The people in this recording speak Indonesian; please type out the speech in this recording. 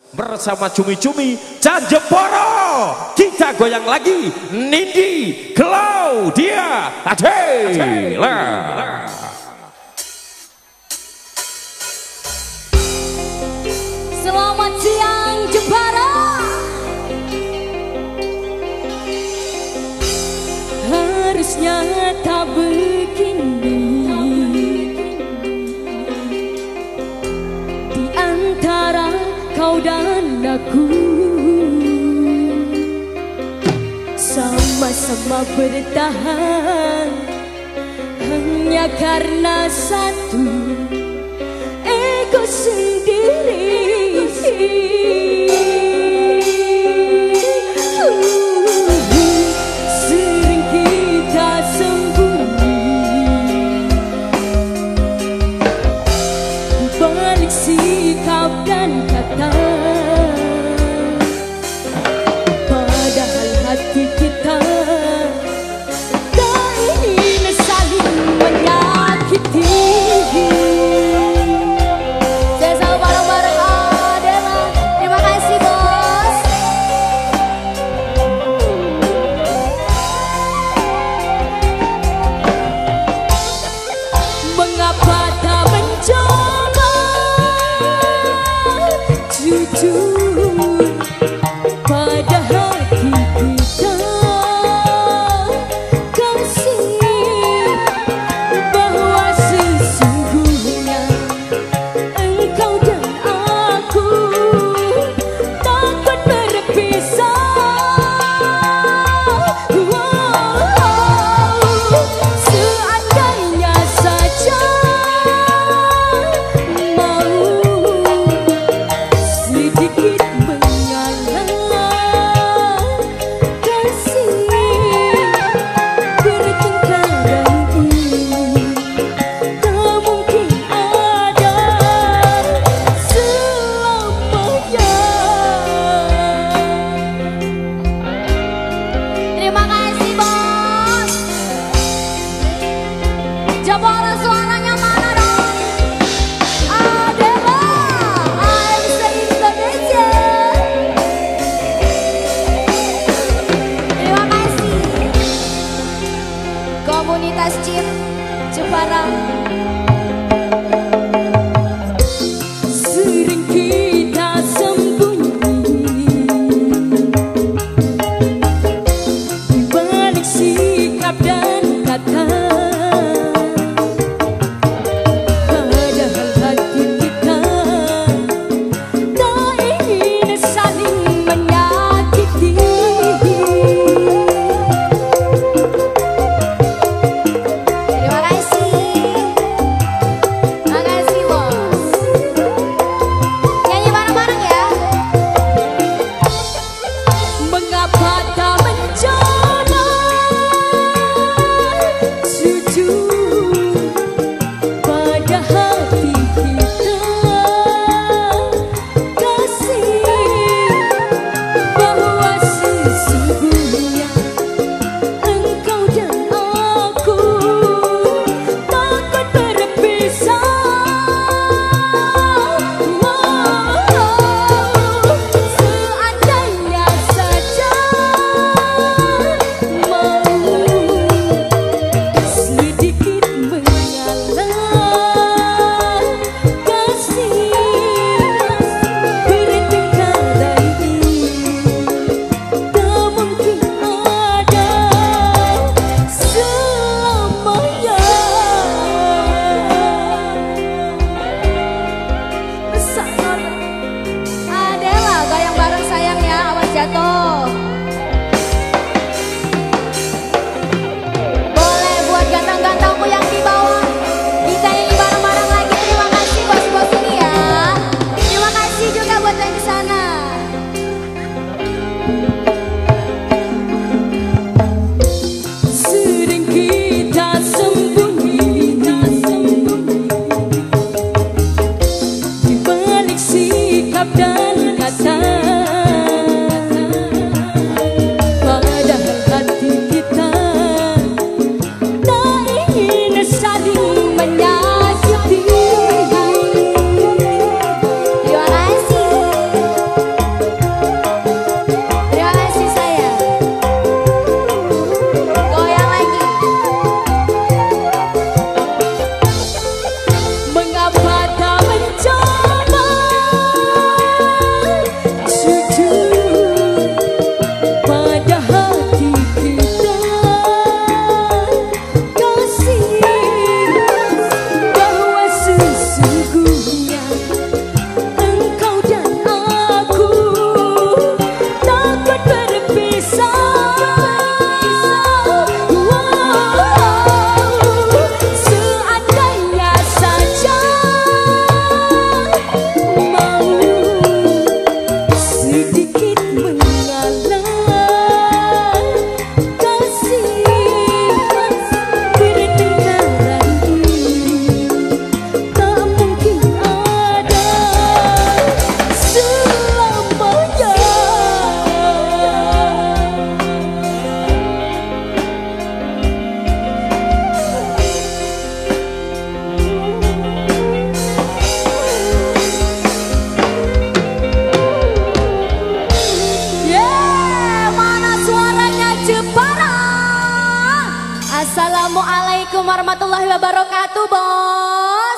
bersama cumi-cumi Jeporo. Kita goyang lagi Nindi Claudia Adela. Selamat siang Jepara. Harusnya tak begini di antara kau dan aku, sama-sama bertahan hanya karena satu ego sendiri. Sering kita sembunyi balik sikap dan kata, padahal hati kita tak ingin saling menyakiti. Saya selalu bareng-bareng Adela. Terima kasih bos. Mengapa tak mencoba jujur pada hati kita, kasih bahwa sesungguhnya engkau dan aku takkan berpisah. Seandainya saja mau sedikit mengalah, kasih pertengkaran ini tak mungkin ada selamanya. Terima kasih bos. Jepara suaranya mana dong? Adela, AMC Indonesia. Terima kasih komunitas Chip Jepara. Sering kita sembunyi di balik sikap dan kata, padahal hati kita tak ingin saling menyakiti. Terima kasih. Terima kasih bos. Nyanyi bareng-bareng ya. Mengapa tak mencoba jujur pada hati kita, kasih bahwa sesungguhnya engkau dan aku takkan berpisah. Seandainya saja mau sedikit mengalah, kasih pertengkaran ini tak mungkin ada selamanya. Besar Adela, goyang bareng sayang ya, awas jatuh. Boleh buat gantang-gantangku yang di bawah, kita nyanyi bareng-bareng lagi. Terima kasih bos-bos ini ya. Terima kasih juga buat yang di sana. Sering kita sembunyi di balik sikap dan kata, padahal hati kita tak ingin saling menyakiti. Terima kasih. Assalamualaikum warahmatullahi wabarakatuh, Bos.